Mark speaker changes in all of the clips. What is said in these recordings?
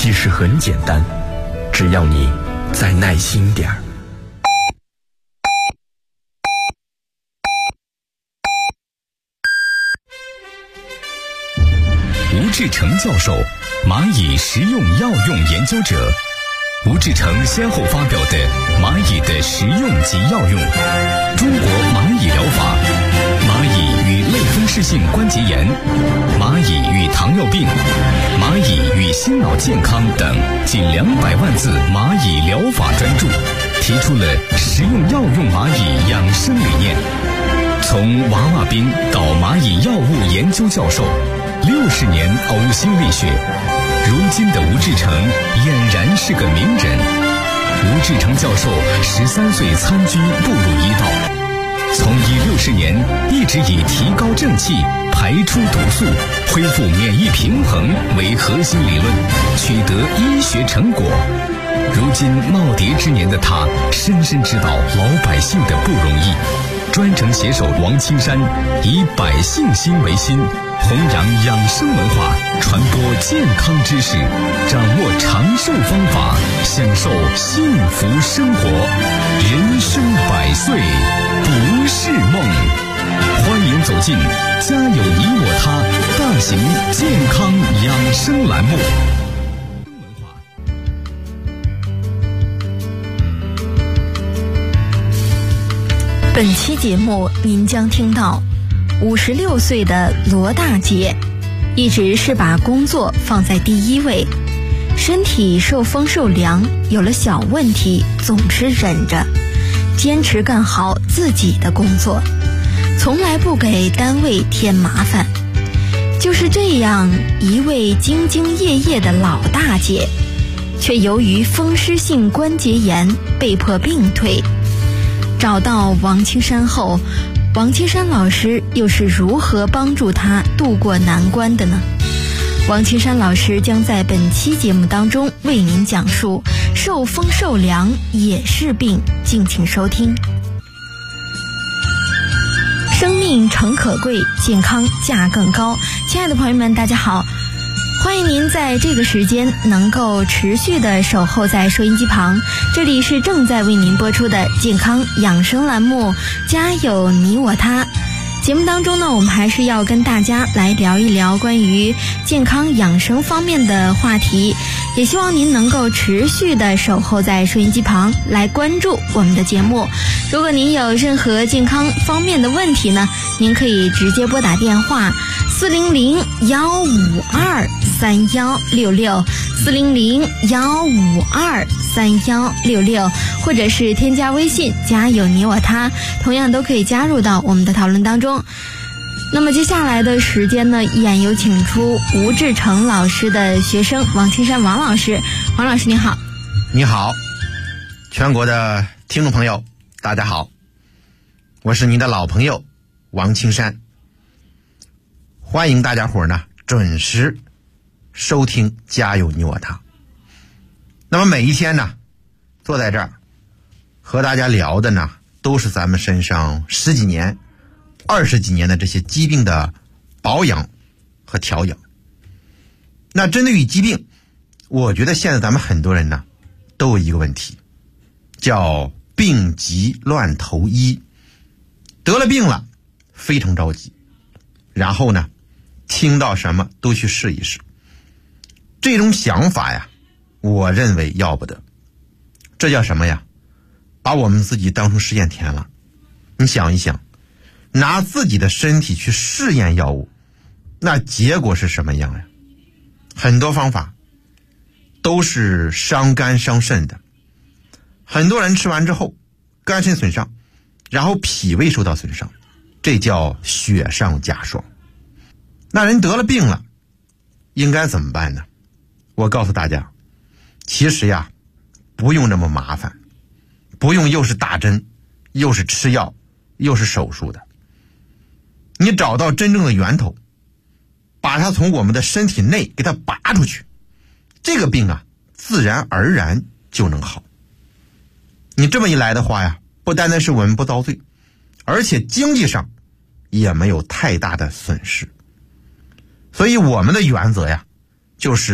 Speaker 1: 其实很简单，只要你再耐心点儿。
Speaker 2: 吴志成教授，蚂蚁食用药用研究者。吴志成先后发表的《蚂蚁的食用及药用》、《中国蚂蚁疗法》、《蚂蚁与类风湿性关节炎》、《蚂蚁与糖尿病》、《蚂蚁与心脑健康》等近200万字蚂蚁疗法专著，提出了食用药用蚂蚁养生理念。从娃娃兵到蚂蚁药物研究教授，60年呕心沥血，如今的吴志成俨然是个名人。吴志成教授13岁参军步入医道，从医60年一直以提高正气、排出毒素、恢复免疫平衡为核心理论，取得医学成果。如今耄耋之年的他，深深知道老百姓的不容易。专程携手王青山，以百姓心为心，弘扬养生文化，传播健康知识，掌握长寿方法，享受幸福生活。人生100岁不是梦。欢迎走进家有你我他大型健康养生栏目。
Speaker 3: 本期节目您将听到56岁的罗大姐一直是把工作放在第一位，身体受风受凉，有了小问题总是忍着，坚持干好自己的工作，从来不给单位添麻烦。就是这样一位兢兢业业的老大姐，却由于风湿性关节炎被迫病退。找到王青山后，王青山老师又是如何帮助他度过难关的呢？王青山老师将在本期节目当中为您讲述受风受凉也是病，敬请收听。生命诚可贵，健康价更高。亲爱的朋友们，大家好，欢迎您在这个时间能够持续的守候在收音机旁，这里是正在为您播出的健康养生栏目家有你我他。节目当中呢，我们还是要跟大家来聊一聊关于健康养生方面的话题，也希望您能够持续的守候在收音机旁来关注我们的节目。如果您有任何健康方面的问题呢，您可以直接拨打电话400-152-3166 400-152-3166，或者是添加微信家有你我他，同样都可以加入到我们的讨论当中。那么接下来的时间呢，依然有请出吴志成老师的学生王青山王老师。王老师您好。
Speaker 4: 你好，全国的听众朋友大家好，我是您的老朋友王青山，欢迎大家伙呢准时收听家有你我他。那么每一天呢，坐在这儿和大家聊的呢，都是咱们身上10几年、20几年的这些疾病的保养和调养。那针对于疾病，我觉得现在咱们很多人呢都有一个问题，叫病急乱投医。得了病了非常着急，然后呢听到什么都去试一试。这种想法呀，我认为要不得。这叫什么呀？把我们自己当成试验田了。你想一想，拿自己的身体去试验药物，那结果是什么样呀？很多方法都是伤肝伤肾的，很多人吃完之后肝肾损伤，然后脾胃受到损伤，这叫雪上加霜。那人得了病了应该怎么办呢？我告诉大家，其实呀不用那么麻烦，不用又是打针又是吃药又是手术的。你找到真正的源头，把它从我们的身体内给它拔出去，这个病啊自然而然就能好。你这么一来的话呀，不单单是我们不遭罪，而且经济上也没有太大的损失。所以我们的原则呀，就是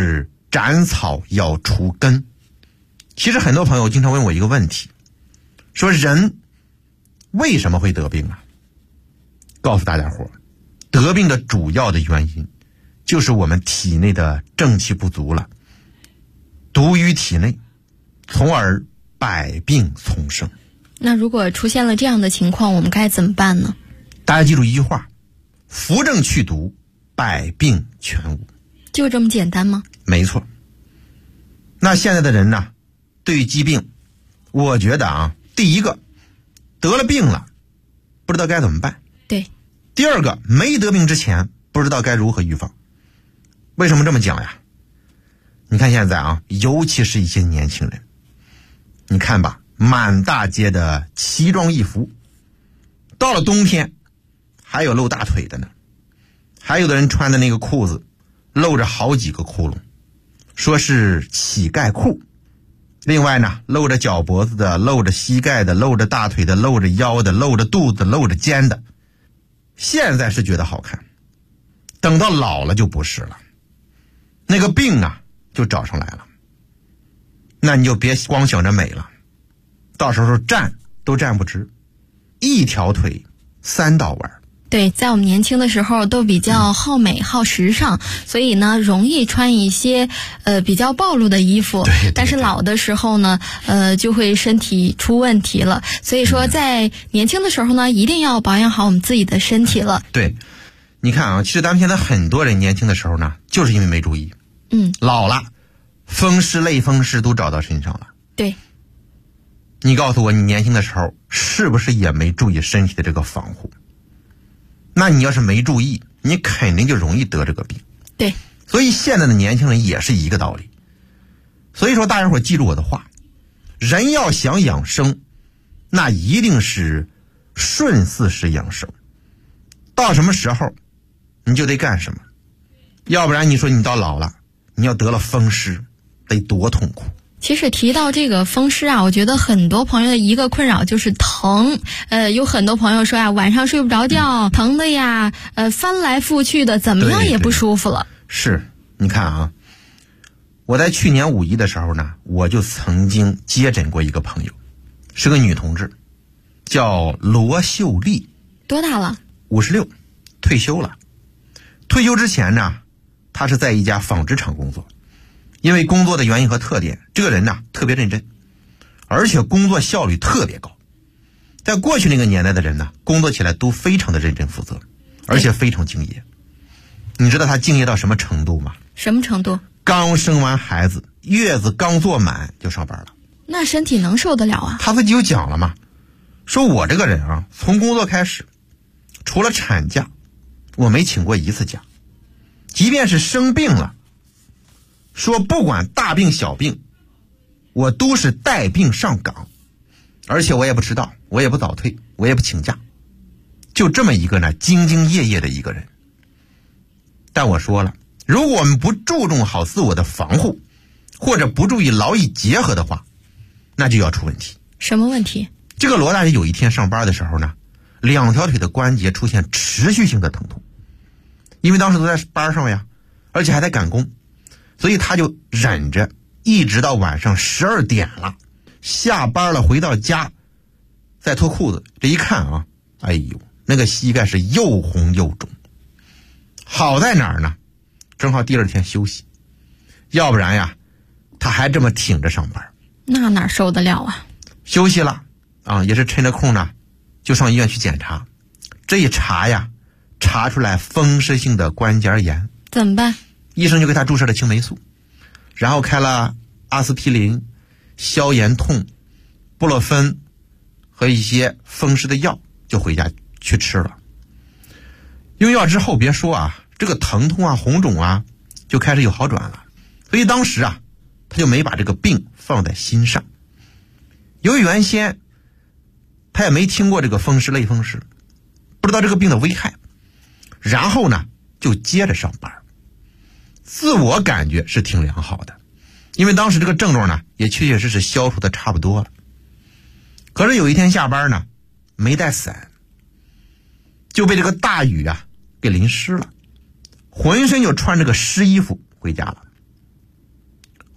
Speaker 4: 斩草要除根。其实很多朋友经常问我一个问题，说人为什么会得病啊？告诉大家伙，得病的主要的原因就是我们体内的正气不足了，毒于体内，从而百病丛生。
Speaker 3: 那如果出现了这样的情况，我们该怎么办呢？
Speaker 4: 大家记住一句话，扶正去毒，百病全无。
Speaker 3: 就这么简单吗？
Speaker 4: 没错。那现在的人呢，对于疾病，我觉得啊，第一个，得了病了，不知道该怎么办。
Speaker 3: 对。
Speaker 4: 第二个，没得病之前，不知道该如何预防。为什么这么讲呀？你看现在啊，尤其是一些年轻人，你看吧，满大街的奇装异服，到了冬天，还有露大腿的呢，还有的人穿的那个裤子露着好几个窟窿，说是乞丐裤。另外呢，露着脚脖子的，露着膝盖的，露着大腿的，露着腰的，露着肚子，露着肩的。现在是觉得好看，等到老了就不是了，那个病啊就找上来了。那你就别光想着美了，到时候站都站不直，一条腿3道弯。
Speaker 3: 对，在我们年轻的时候都比较好美好时尚，所以呢容易穿一些比较暴露的衣服。
Speaker 4: 对。
Speaker 3: 但是老的时候呢就会身体出问题了。所以说在年轻的时候呢一定要保养好我们自己的身体了。
Speaker 4: 对，你看啊，其实咱们现在很多人年轻的时候呢就是因为没注意，老了风湿类风湿都找到身上了。
Speaker 3: 对。
Speaker 4: 你告诉我，你年轻的时候是不是也没注意身体的这个防护？那你要是没注意，你肯定就容易得这个病。
Speaker 3: 对。
Speaker 4: 所以现在的年轻人也是一个道理。所以说大家伙记住我的话，人要想养生，那一定是顺四时养生，到什么时候你就得干什么，要不然你说你到老了，你要得了风湿得多痛苦。
Speaker 3: 其实提到这个风湿啊，我觉得很多朋友的一个困扰就是疼。有很多朋友说呀，晚上睡不着觉，疼的呀，翻来覆去的，怎么样也不舒服了。
Speaker 4: 是，你看啊，我在去年5·1的时候呢，我就曾经接诊过一个朋友，是个女同志，叫罗秀丽。
Speaker 3: 多大了
Speaker 4: ？56，退休了。退休之前呢，她是在一家纺织厂工作。因为工作的原因和特点，这个人呢特别认真，而且工作效率特别高。在过去那个年代的人呢，工作起来都非常的认真负责，而且非常敬业。你知道他敬业到什么程度吗？
Speaker 3: 什么程度？
Speaker 4: 刚生完孩子，月子刚坐满就上班了。
Speaker 3: 那身体能受得了啊？
Speaker 4: 他自己就讲了嘛，说我这个人啊，从工作开始，除了产假，我没请过1次假，即便是生病了，说不管大病小病，我都是带病上岗，而且我也不迟到，我也不早退，我也不请假，就这么一个呢兢兢业业的一个人。但我说了，如果我们不注重好自我的防护，或者不注意劳逸结合的话，那就要出问题。
Speaker 3: 什么问题？
Speaker 4: 这个罗大爷有一天上班的时候呢，2条腿的关节出现持续性的疼痛，因为当时都在班上呀，而且还在赶工，所以他就忍着，一直到晚上12点了，下班了回到家再脱裤子，这一看啊，哎呦，那个膝盖是又红又肿。好在哪儿呢？正好第2天休息，要不然呀他还这么挺着上班，
Speaker 3: 那哪受得了啊？
Speaker 4: 休息了啊，也是趁着空呢就上医院去检查。这一查呀，查出来风湿性的关节炎。
Speaker 3: 怎么办？
Speaker 4: 医生就给他注射了青霉素，然后开了阿司匹林、消炎痛、布洛芬和一些风湿的药，就回家去吃了。用药之后别说啊，这个疼痛啊红肿啊就开始有好转了，所以当时啊他就没把这个病放在心上。由于原先他也没听过这个风湿类风湿，不知道这个病的危害，然后呢就接着上班，自我感觉是挺良好的，因为当时这个症状呢也确确实实消除的差不多了。可是有一天下班呢没带伞，就被这个大雨啊给淋湿了，浑身就穿着个湿衣服回家了。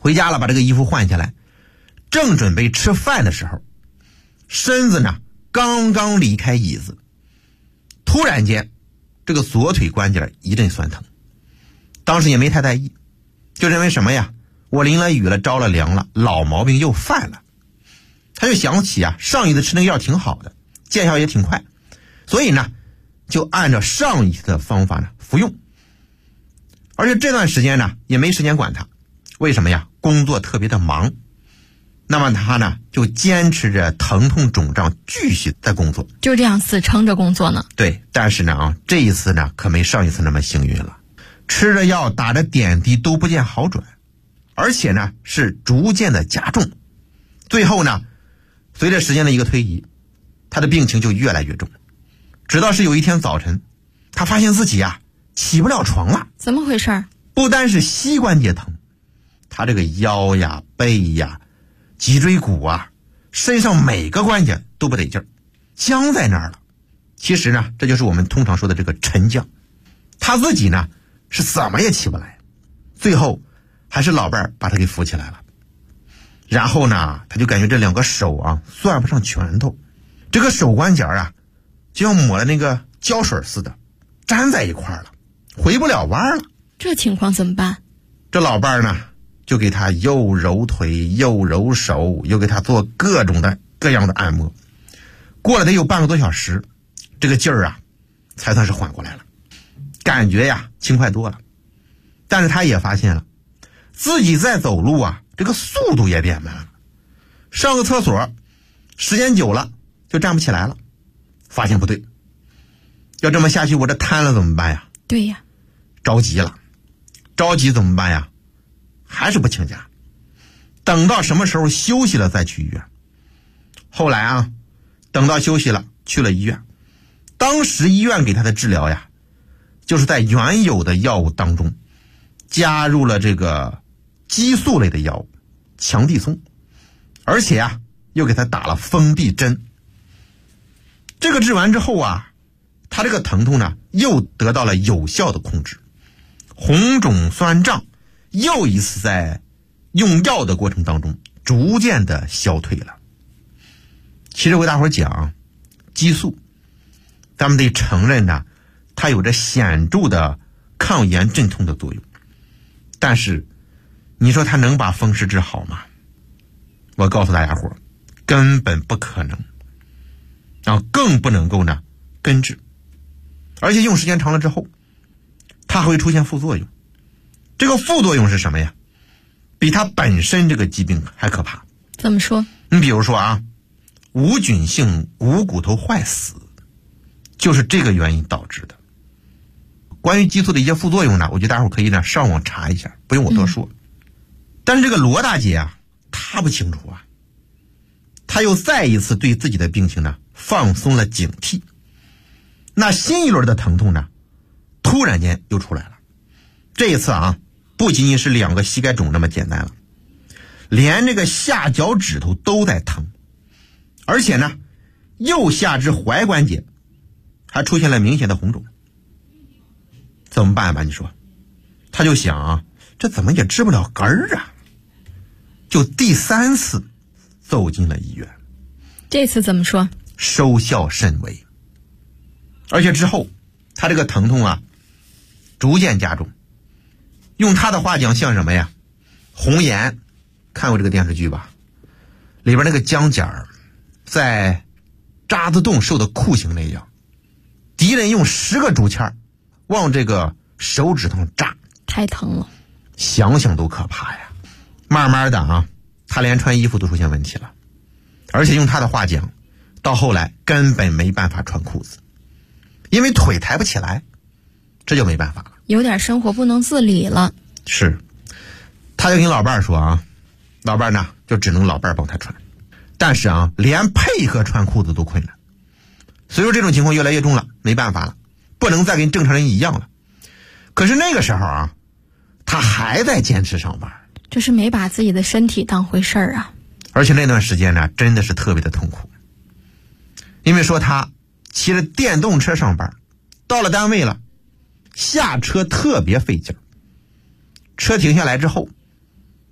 Speaker 4: 回家了，把这个衣服换下来，正准备吃饭的时候，身子呢刚刚离开椅子，突然间这个左腿关节一阵酸疼。当时也没太在意，就认为什么呀，我淋了雨了，着了凉了，老毛病又犯了。他就想起啊，上一次吃那个药挺好的，见效也挺快，所以呢就按照上一次的方法呢服用。而且这段时间呢也没时间管他，为什么呀？工作特别的忙。那么他呢就坚持着疼痛肿胀继续在工作，
Speaker 3: 就这样死撑着工作呢。
Speaker 4: 对，但是呢这一次呢可没上一次那么幸运了，吃着药打着点滴都不见好转，而且呢是逐渐的加重。最后呢随着时间的一个推移，他的病情就越来越重，直到是有一天早晨，他发现自己啊起不了床了。
Speaker 3: 怎么回事？
Speaker 4: 不单是膝关节疼，他这个腰呀背呀脊椎骨啊身上每个关节都不得劲儿，僵在那儿了。其实呢这就是我们通常说的这个沉降。他自己呢是怎么也起不来，最后还是老伴儿把他给扶起来了。然后呢他就感觉这两个手啊攥不上拳头，这个手关节啊就像抹了那个胶水似的粘在一块了，回不了弯了。
Speaker 3: 这情况怎么办？
Speaker 4: 这老伴儿呢就给他又揉腿又揉手，又给他做各样的按摩。过了得有半个多小时，这个劲儿啊才算是缓过来了，感觉呀轻快多了。但是他也发现了自己在走路啊这个速度也变慢了，上个厕所时间久了就站不起来了。发现不对，要这么下去我这瘫了怎么办呀？
Speaker 3: 对呀，
Speaker 4: 着急了。着急怎么办呀？还是不请假，等到什么时候休息了再去医院。后来啊等到休息了去了医院，当时医院给他的治疗呀就是在原有的药物当中加入了这个激素类的药物强地松，而且啊又给他打了封闭针。这个治完之后啊，他这个疼痛呢又得到了有效的控制，红肿酸胀又一次在用药的过程当中逐渐的消退了。其实我给大伙讲，激素咱们得承认呢它有着显著的抗炎镇痛的作用，但是你说它能把风湿治好吗？我告诉大家伙根本不可能，然后更不能够呢根治，而且用时间长了之后它还会出现副作用。这个副作用是什么呀？比它本身这个疾病还可怕。
Speaker 3: 怎么说？
Speaker 4: 你比如说啊，无菌性股头坏死就是这个原因导致的。关于激素的一些副作用呢，我觉得大家伙可以呢上网查一下，不用我多说。但是这个罗大姐啊她不清楚啊，她又再一次对自己的病情呢放松了警惕。那新一轮的疼痛呢突然间又出来了。这一次啊不仅仅是两个膝盖肿那么简单了，连这个下脚趾头都在疼，而且呢右下肢踝关节还出现了明显的红肿。怎么办吧？你说他就想啊，这怎么也治不了根儿啊，就第3次走进了医院。
Speaker 3: 这次怎么说？
Speaker 4: 收效甚微，而且之后他这个疼痛啊逐渐加重。用他的话讲像什么呀？红颜，看过这个电视剧吧？里边那个姜尖儿在渣滓洞受的酷刑那样，敌人用10个竹签往这个手指头扎，
Speaker 3: 太疼了，
Speaker 4: 想想都可怕呀。慢慢的啊，他连穿衣服都出现问题了，而且用他的话讲，到后来根本没办法穿裤子，因为腿抬不起来，这就没办法了，
Speaker 3: 有点生活不能自理了。
Speaker 4: 是，他就跟老伴儿说啊，老伴儿呢就只能老伴儿帮他穿，但是啊连配合穿裤子都困难。所以说这种情况越来越重了，没办法了，不能再跟正常人一样了。可是那个时候啊他还在坚持上班，
Speaker 3: 这是没把自己的身体当回事儿啊。
Speaker 4: 而且那段时间呢真的是特别的痛苦，因为说他骑着电动车上班，到了单位了下车特别费劲，车停下来之后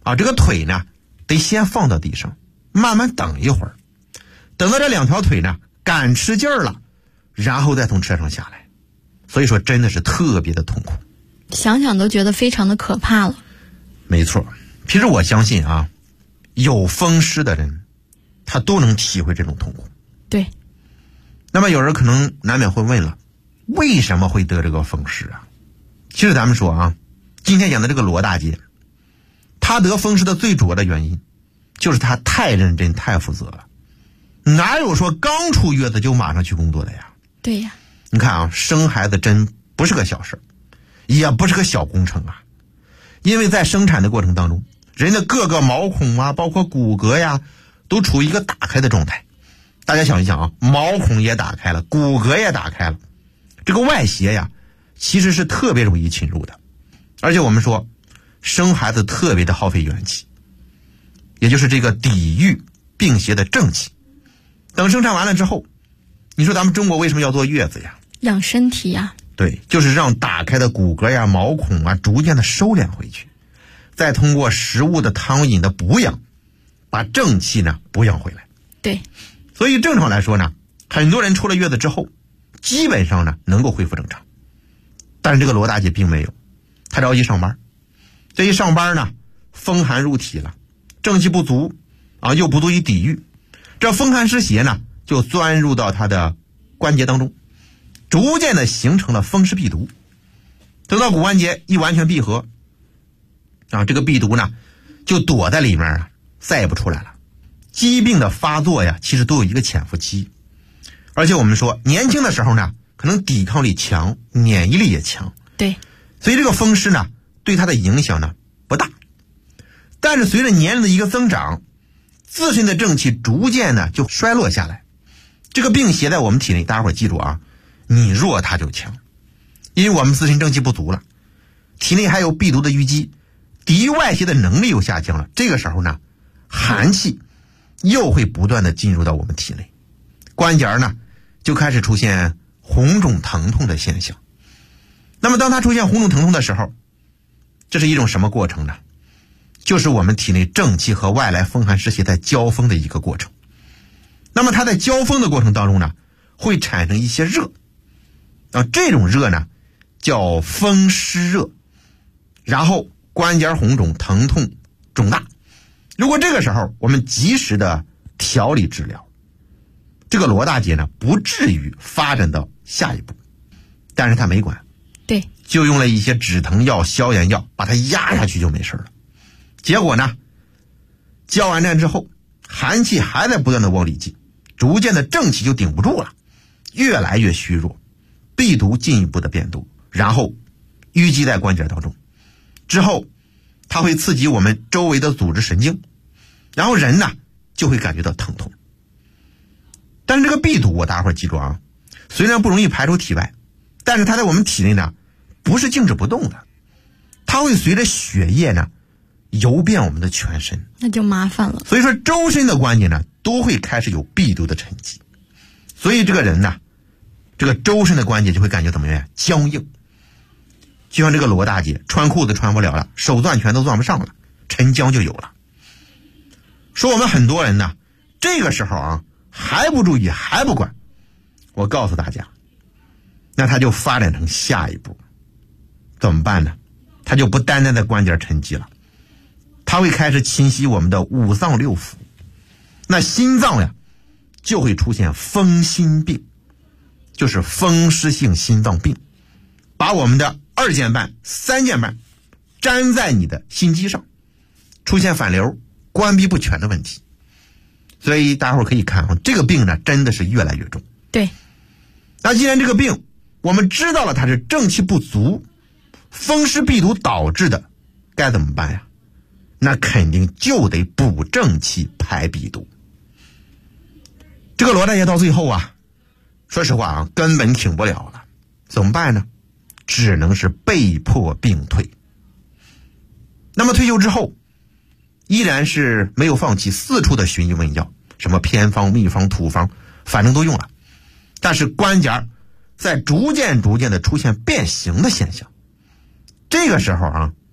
Speaker 4: 这个腿呢得先放到地上，慢慢等一会儿，等到这2条腿呢赶吃劲儿了，然后再从车上下来。所以说真的是特别的痛苦，
Speaker 3: 想想都觉得非常的可怕了。
Speaker 4: 没错，其实我相信有风湿的人他都能体会这种痛苦。
Speaker 3: 对。
Speaker 4: 那么有人可能难免会问了，为什么会得这个风湿啊？其实咱们说今天讲的这个罗大姐，她得风湿的最主要的原因就是她太认真太负责了，哪有说刚出月子就马上去工作的呀？
Speaker 3: 对呀。
Speaker 4: 你看生孩子真不是个小事，也不是个小工程啊。因为在生产的过程当中，人的各个毛孔包括骨骼呀都处于一个打开的状态。大家想一想毛孔也打开了，骨骼也打开了，这个外邪呀其实是特别容易侵入的。而且我们说生孩子特别的耗费元气，也就是这个抵御病邪的正气。等生产完了之后，你说咱们中国为什么要坐月子呀？
Speaker 3: 养身体呀。
Speaker 4: 对，就是让打开的骨骼呀毛孔逐渐的收敛回去，再通过食物的汤饮的补养，把正气呢补养回来。
Speaker 3: 对。
Speaker 4: 所以正常来说呢，很多人出了月子之后基本上呢能够恢复正常。但是这个罗大姐并没有，她着急上班，这一上班呢风寒入体了，正气不足又不足以抵御，这风寒湿邪呢就钻入到她的关节当中，逐渐的形成了风湿痹毒。等到骨关节一完全闭合这个痹毒呢就躲在里面再也不出来了。疾病的发作呀其实都有一个潜伏期，而且我们说年轻的时候呢可能抵抗力强，免疫力也强。
Speaker 3: 对。
Speaker 4: 所以这个风湿呢对它的影响呢不大。但是随着年龄的一个增长，自身的正气逐渐呢就衰落下来。这个病邪在我们体内，大家伙记住你弱它就强。因为我们自身正气不足了，体内还有痹毒的淤积，抵御外邪的能力又下降了，这个时候呢寒气又会不断的进入到我们体内，关节呢就开始出现红肿疼痛的现象。那么当它出现红肿疼痛的时候，这是一种什么过程呢？就是我们体内正气和外来风寒湿邪在交锋的一个过程。那么它在交锋的过程当中呢会产生一些热这种热呢叫风湿热，然后关节红肿疼痛肿大。如果这个时候我们及时的调理治疗，这个罗大姐呢不至于发展到下一步。但是她没管，
Speaker 3: 对，
Speaker 4: 就用了一些止疼药消炎药把它压下去就没事了。结果呢交完战之后，寒气还在不断的往里进，逐渐的正气就顶不住了，越来越虚弱，痹毒进一步的变多，然后淤积在关节当中，之后它会刺激我们周围的组织神经，然后人呢就会感觉到疼痛。但是这个痹毒大家伙记住虽然不容易排出体外，但是它在我们体内呢不是静止不动的，它会随着血液呢游遍我们的全身，
Speaker 3: 那就麻烦了。
Speaker 4: 所以说周身的关节呢都会开始有痹毒的沉积，所以这个人呢这个周身的关节就会感觉怎么样？僵硬。就像这个罗大姐穿裤子穿不了了，手攥拳都攥不上了，沉僵就有了。说我们很多人呢这个时候还不注意还不管，我告诉大家，那他就发展成下一步怎么办呢？他就不单单在关节沉积了，他会开始侵袭我们的五脏六腑，那心脏呀就会出现风心病，就是风湿性心脏病，把我们的二尖瓣三尖瓣粘在你的心肌上，出现反流关闭不全的问题。所以大家伙可以看这个病呢真的是越来越重。
Speaker 3: 对。
Speaker 4: 那既然这个病我们知道了它是正气不足，风湿痹毒导致的，该怎么办呀？那肯定就得补正气排痹毒。这个罗大爷到最后说实话根本挺不了了，怎么办呢？只能是被迫病退。那么退休之后依然是没有放弃四处的寻医问药，什么偏方秘方土方反正都用了，但是关节在逐渐的出现变形的现象。这个时候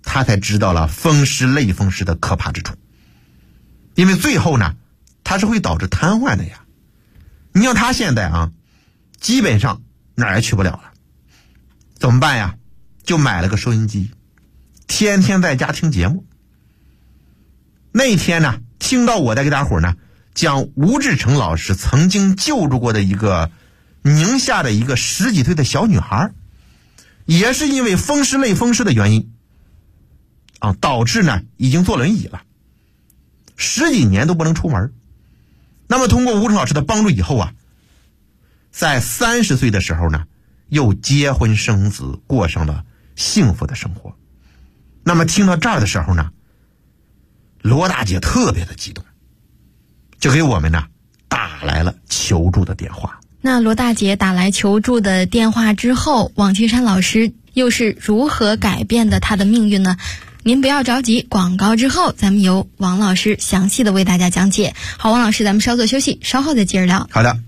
Speaker 4: 他才知道了风湿类风湿的可怕之处。因为最后呢，它是会导致瘫痪的呀。你像他现在啊，基本上哪儿也去不了了，怎么办呀？就买了个收音机，天天在家听节目。那天呢，听到我在给大伙呢讲吴志成老师曾经救助过的一个宁夏的一个10几岁的小女孩，也是因为风湿类风湿的原因啊，导致呢已经坐轮椅了，10几年都不能出门。那么通过吴成老师的帮助以后啊，在30岁的时候呢，又结婚生子，过上了幸福的生活。那么听到这儿的时候呢，罗大姐特别的激动，就给我们呢打来了求助的电话。
Speaker 3: 那罗大姐打来求助的电话之后，王青山老师又是如何改变的她的命运呢？您不要着急，广告之后咱们由王老师详细的为大家讲解。好，王老师，咱们稍作休息，稍后再接着聊。
Speaker 4: 好的。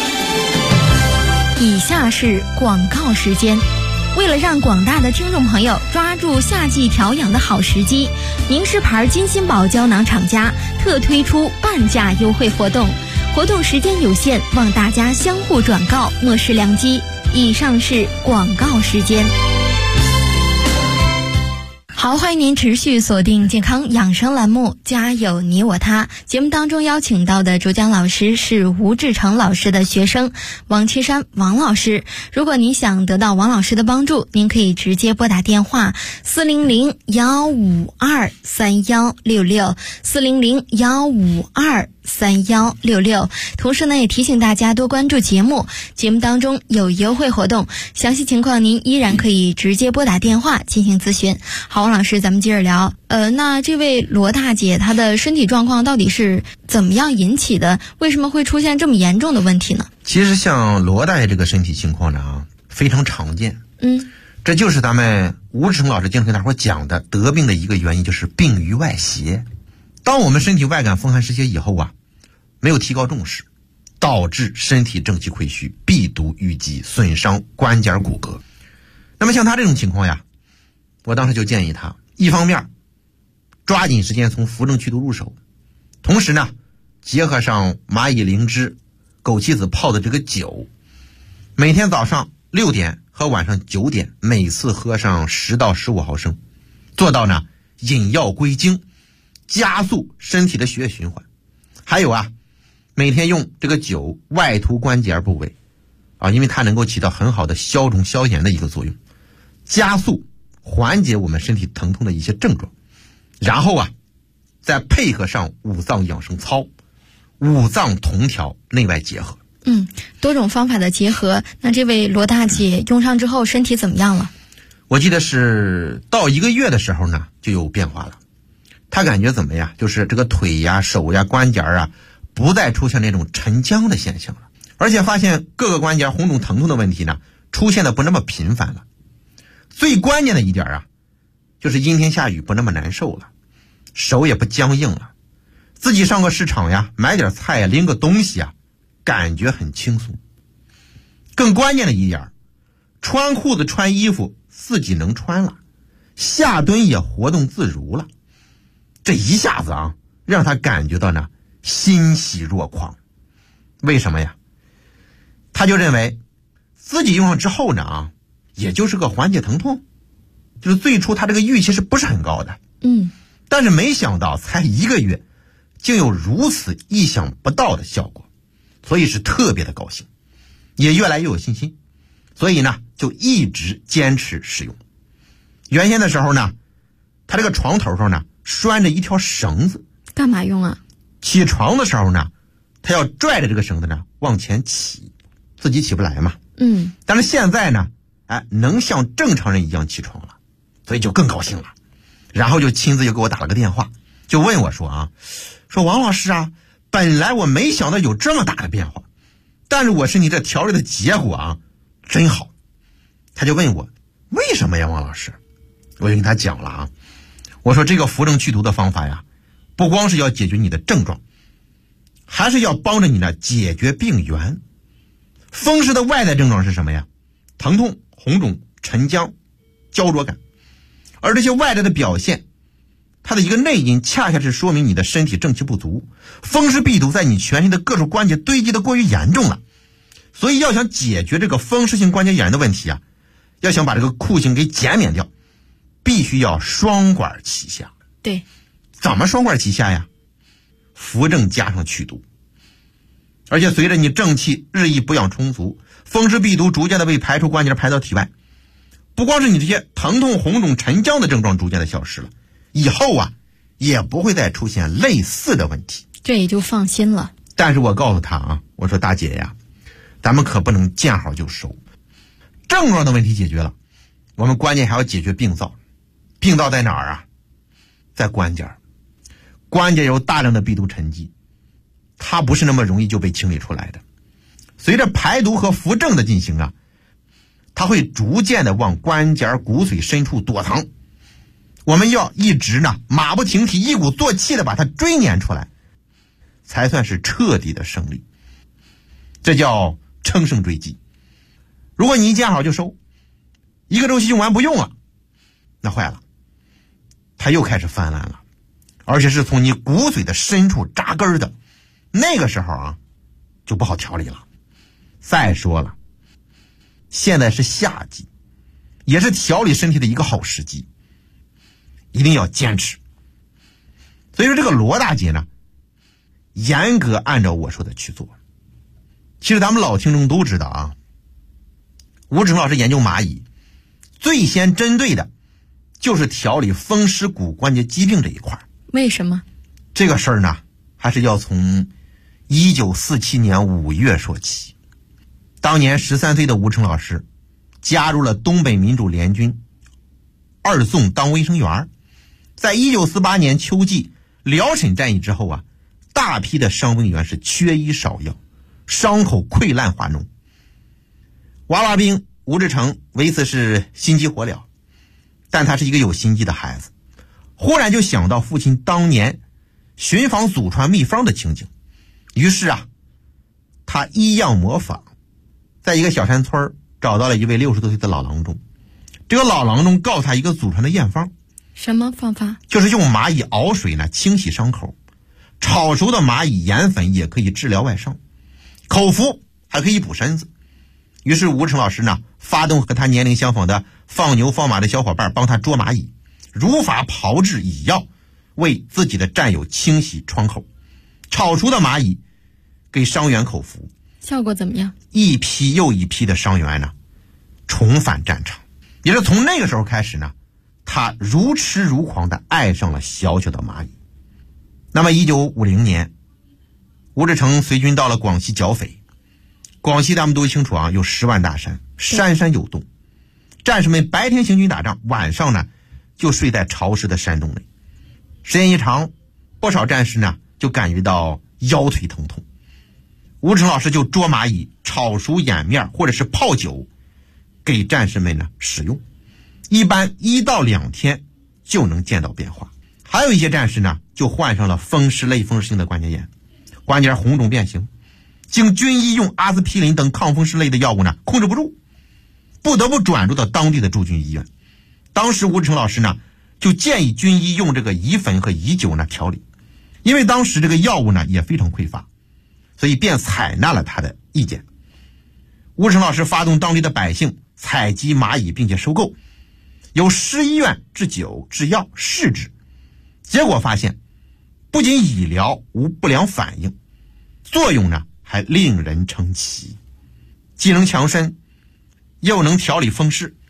Speaker 3: 以下是广告时间。为了让广大的听众朋友抓住夏季调养的好时机，宁氏牌金心宝胶囊厂家特推出半价优惠活动，活动时间有限，望大家相互转告，莫失良机。以上是广告时间。好，欢迎您持续锁定健康养生栏目，家有你我他。节目当中邀请到的主讲老师是吴志成老师的学生王青山王老师。如果您想得到王老师的帮助，您可以直接拨打电话400-152-3166 400-152-3166。同时呢，也提醒大家多关注节目，节目当中有优惠活动，详细情况您依然可以直接拨打电话进行咨询。好，王老师，咱们接着聊。那这位罗大姐她的身体状况到底是怎么样引起的？为什么会出现这么严重的问题呢？
Speaker 4: 其实像罗大爷这个身体情况呢非常常见。这就是咱们吴志成老师经常跟大伙讲的，得病的一个原因就是病于外邪。当我们身体外感风寒湿邪以后啊，没有提高重视，导致身体正气亏虚，闭堵淤积，损伤关节骨骼。那么像他这种情况呀，我当时就建议他，一方面抓紧时间从扶正祛毒入手，同时呢结合上蚂蚁灵芝、枸杞子泡的这个酒，每天早上6点和晚上9点每次喝上10到15毫升，做到呢引药归经，加速身体的血液循环。还有啊，每天用这个酒外涂关节部位啊，因为它能够起到很好的消肿消炎的一个作用，加速缓解我们身体疼痛的一些症状。然后啊，再配合上五脏养生操，五脏同调，内外结合。
Speaker 3: 多种方法的结合。那这位罗大姐用上之后身体怎么样了？
Speaker 4: 我记得是到1个月的时候呢就有变化了。她感觉怎么样？就是这个腿呀、手呀、关节啊，不再出现那种沉僵的现象了，而且发现各个关节红肿疼痛的问题呢出现的不那么频繁了。最关键的一点啊，就是阴天下雨不那么难受了，手也不僵硬了，自己上个市场呀，买点菜呀，拎个东西啊，感觉很轻松。更关键的一点，穿裤子穿衣服自己能穿了，下蹲也活动自如了。这一下子啊，让他感觉到呢欣喜若狂。为什么呀？他就认为自己用上之后呢也就是个缓解疼痛，就是最初他这个预期是不是很高的，但是没想到才1个月竟有如此意想不到的效果，所以是特别的高兴，也越来越有信心，所以呢就一直坚持使用。原先的时候呢，他这个床头上呢拴着一条绳子，
Speaker 3: 干嘛用啊？
Speaker 4: 起床的时候呢，他要拽着这个绳子呢往前起，自己起不来嘛。但是现在呢，能像正常人一样起床了，所以就更高兴了。然后就亲自又给我打了个电话，就问我说王老师啊，本来我没想到有这么大的变化，但是我身体这调理的结果真好。他就问我为什么呀，王老师？我就跟他讲了我说这个扶正祛毒的方法呀，不光是要解决你的症状，还是要帮着你呢解决病源。风湿的外在症状是什么呀？疼痛、红肿、沉僵、焦灼感。 而这些外在的表现，它的一个内因恰恰是说明你的身体正气不足，风湿痹毒在你全身的各处关节堆积的过于严重了。所以要想解决这个风湿性关节炎的问题啊，要想把这个酷刑给减免掉，必须要双管齐下。
Speaker 3: 对，
Speaker 4: 怎么双管齐下呀？扶正加上祛毒。而且随着你正气日益补养充足，风湿痹毒逐渐的被排出关节排到体外，不光是你这些疼痛红肿沉僵的症状逐渐的消失了，以后啊也不会再出现类似的问题，
Speaker 3: 这也就放心了。
Speaker 4: 但是我告诉他啊，我说大姐呀，咱们可不能见好就收。症状的问题解决了，我们关键还要解决病灶。病灶在哪儿啊？在关节。关节有大量的病毒沉积，它不是那么容易就被清理出来的。随着排毒和扶正的进行啊，它会逐渐的往关节骨髓深处躲藏。我们要一直呢马不停蹄一鼓作气的把它追撵出来，才算是彻底的胜利。这叫乘胜追击。如果你一见好就收，一个周期用完不用了，那坏了，它又开始泛滥了，而且是从你骨髓的深处扎根的，那个时候啊就不好调理了。再说了，现在是夏季，也是调理身体的一个好时机，一定要坚持。所以说这个罗大姐呢，严格按照我说的去做。其实咱们老听众都知道啊，吴志成老师研究蚂蚁最先针对的就是调理风湿骨关节疾病这一块。
Speaker 3: 为什么？
Speaker 4: 这个事儿呢还是要从1947年5月说起。当年13岁的吴成老师加入了东北民主联军二纵当卫生员。在1948年秋季辽沈战役之后啊，大批的伤病员是缺医少药，伤口溃烂化脓。娃娃兵吴志成为此是心急火燎，但他是一个有心机的孩子，忽然就想到父亲当年巡访祖传秘方的情景，于是啊，他依样模仿，在一个小山村找到了一位60多岁的老郎中。这个老郎中告诉他一个祖传的验方。
Speaker 3: 什么方法？就是
Speaker 4: 用蚂蚁熬水呢清洗伤口，炒熟的蚂蚁盐粉也可以治疗外伤，口服还可以补身子。于是吴成老师呢发动和他年龄相仿的放牛放马的小伙伴帮他捉蚂蚁，如法炮制蚁药，为自己的战友清洗创口。炒熟的蚂蚁给伤员口服，
Speaker 3: 效果怎么样？
Speaker 4: 一批又一批的伤员呢重返战场。也是从那个时候开始呢，他如痴如狂地爱上了小小的蚂蚁。那么1950年，吴志成随军到了广西剿匪。广西咱们都清楚啊，有10万大山，山山有洞。战士们白天行军打仗，晚上呢就睡在潮湿的山洞里。时间一长，不少战士呢就感觉到腰腿疼痛。吴成老师就捉蚂蚁，炒熟掩面或者是泡酒给战士们呢使用，一般1到2天就能见到变化。还有一些战士呢就患上了风湿类风湿性的关节炎，关节红肿变形，经军医用阿司匹林等抗风湿类的药物呢控制不住，不得不转入到当地的驻军医院。当时吴志成老师呢就建议军医用这个乙粉和乙酒呢调理，因为当时这个药物呢也非常匮乏，所以便采纳了他的意见。吴志成老师发动当地的百姓采集蚂蚁并且收购，由市医院制酒制药试制，结果发现不仅医疗无不良反应，作用呢还令人称奇，既能强身又能调理风湿，